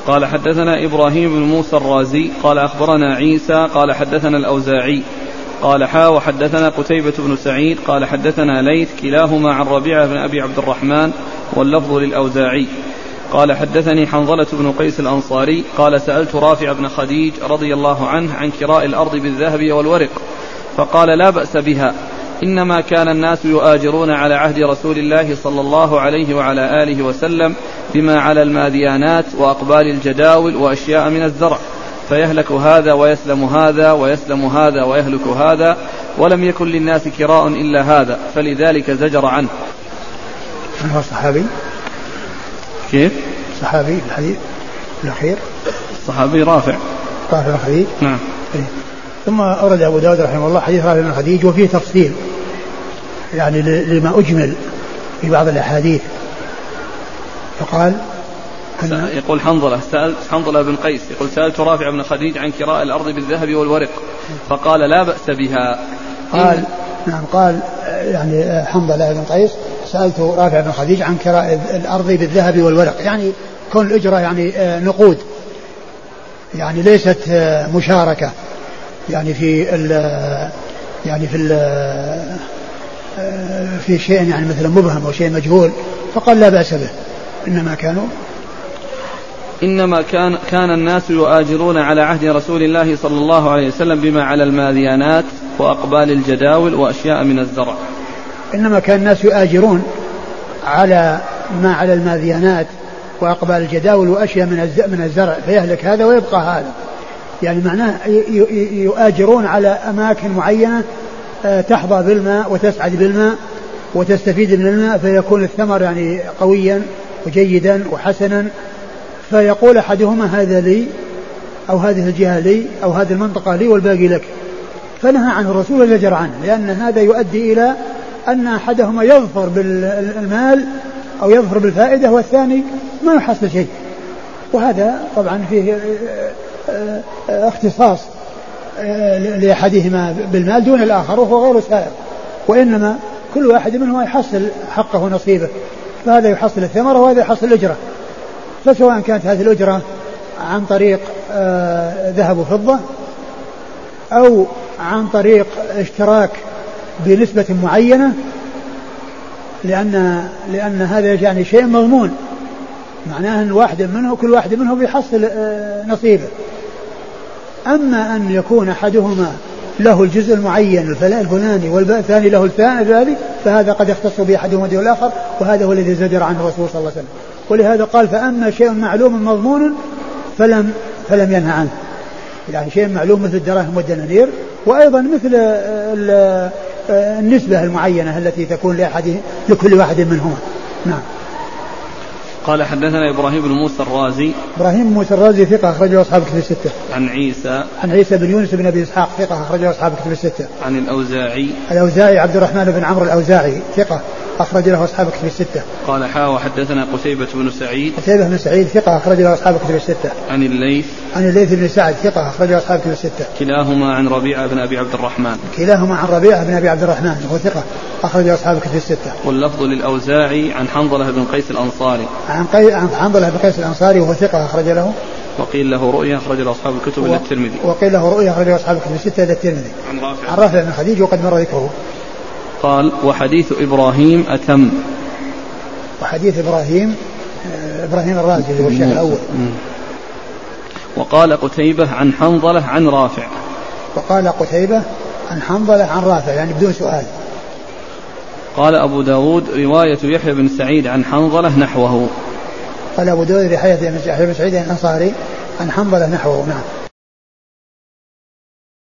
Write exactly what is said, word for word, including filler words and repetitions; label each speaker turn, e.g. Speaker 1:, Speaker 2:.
Speaker 1: قال حدثنا إبراهيم بن موسى الرازي قال أخبرنا عيسى قال حدثنا الأوزاعي قال حا وحدثنا قتيبة بن سعيد قال حدثنا ليث كلاهما عن ربيعة بن أبي عبد الرحمن واللفظ للأوزاعي قال حدثني حنظلة بن قيس الأنصاري قال سألت رافع بن خديج رضي الله عنه عن كراء الأرض بالذهب والورق فقال لا بأس بها إنما كان الناس يؤاجرون على عهد رسول الله صلى الله عليه وعلى آله وسلم بما على الماديانات وأقبال الجداول وأشياء من الزرع فيهلك هذا ويسلم هذا ويسلم هذا ويهلك هذا ولم يكن للناس كراء إلا هذا فلذلك زجر عنه.
Speaker 2: من هو الصحابي؟
Speaker 1: كيف؟
Speaker 2: صحابي الحديث الأخير
Speaker 1: الصحابي رافع
Speaker 2: رافع بن خديج.
Speaker 1: نعم.
Speaker 2: إيه. ثم أورد أبو داود رحمه الله حديث رافع بن خديج وفيه تفصيل يعني لما أجمل في بعض الأحاديث فقال
Speaker 1: يقول حنظلة سألت حنظلة بن قيس يقول سألت رافع بن خديج عن كراء الأرض بالذهب والورق فقال لا بأس بها.
Speaker 2: قال نعم قال يعني حنظلة بن قيس سألت رافع بن خديج عن كراء الأرض بالذهب والورق يعني كون الأجرة يعني نقود يعني ليست مشاركة يعني في ال يعني في ال في شيء يعني مثلا مبهم أو شيء مجهول فقال لا بأس به إنما كانوا
Speaker 1: إنما كان كان الناس يؤاجرون على عهد رسول الله صلى الله عليه وسلم بما على الماديانات وأقبال الجداول وأشياء من الزرع.
Speaker 2: إنما كان الناس يؤاجرون على ما على الماديانات وأقبال الجداول وأشياء من الزرع فيهلك هذا ويبقى هذا يعني معناه يؤاجرون على أماكن معينة تحظى بالماء وتسعد بالماء وتستفيد من الماء فيكون الثمر يعني قويا وجيدا وحسنا فيقول أحدهما هذا لي أو هذه الجهة لي أو هذه المنطقة لي والباقي لك فنهى عنه الرسول وزجر عنه لأن هذا يؤدي إلى أن أحدهما يظفر بالمال أو يظفر بالفائدة والثاني ما يحصل شيء وهذا طبعا فيه اختصاص لأحدهما بالمال دون الآخر وهو غير سائر وإنما كل واحد منهما يحصل حقه ونصيبه فهذا يحصل الثمرة وهذا يحصل الأجرة فسواء كانت هذه الأجرة عن طريق ذهب وفضة أو عن طريق اشتراك بنسبة معينة لأن لأن هذا يعني شيء مضمون معناه أن واحد منه كل واحد منه بيحصل نصيبه أما أن يكون أحدهما له الجزء المعين الفلاني والثاني له الثاني فهذا قد يختص بأحدهما دون الآخر وهذا هو الذي زجر عنه الرسول صلى الله عليه وسلم ولهذا قال فأما شيء معلوم مضمون فلم فلم ينهى عنه يعني شيء معلوم مثل الدراهم والدنانير وأيضا مثل النسبة المعينة التي تكون لأحد لكل واحد منهما. نعم.
Speaker 1: قال حدثنا إبراهيم بن موسى الرازي
Speaker 2: إبراهيم بن موسى الرازي ثقة أخرجه أصحاب كتب الستة.
Speaker 1: عن عيسى
Speaker 2: عن عيسى بن يونس بن أبي إسحاق ثقة أخرجه أصحاب كتب الستة.
Speaker 1: عن الأوزاعي
Speaker 2: الأوزاعي عبد الرحمن بن عمرو الأوزاعي ثقة أخرج له أصحاب كتب الستة.
Speaker 1: قال حا وحدثنا قتيبة بن سعيد
Speaker 2: قتيبة بن سعيد ثقة أخرج له أصحاب كتب الستة.
Speaker 1: عن الليث
Speaker 2: عن الليث بن سعد ثقة أخرج له أصحاب كتب الستة.
Speaker 1: كلاهما عن ربيعة بن أبي عبد الرحمن
Speaker 2: كلاهما عن ربيعة بن أبي عبد الرحمن وهو ثقة أخرج له أصحاب كتب الستة.
Speaker 1: واللفظ للأوزاعي عن حنظلة بن قيس الأنصاري
Speaker 2: عن قي... عن حنظلة بن قيس الأنصاري وهو ثقة أخرج له
Speaker 1: وقيل له رؤيا أخرج له أصحاب الكتب إلى الترمذي
Speaker 2: وقيل له رؤيا أخرج له أصحاب الكتب الستة إلى الترمذي.
Speaker 1: عن رافع
Speaker 2: عن رافع بن خديج وقد مر ذكره.
Speaker 1: قال وحديث إبراهيم أتم
Speaker 2: وحديث إبراهيم إبراهيم الرازي هو الشيخ الأول.
Speaker 1: وقال قتيبة عن حنظلة عن رافع
Speaker 2: وقال قتيبة عن حنظلة عن رافع يعني بدون سؤال.
Speaker 1: قال أبو داود رواية يحيى بن سعيد عن حنظلة نحوه.
Speaker 2: قال أبو داود رواية يحيى بن سعيد الأنصاري عن حنظلة نحوه. نعم.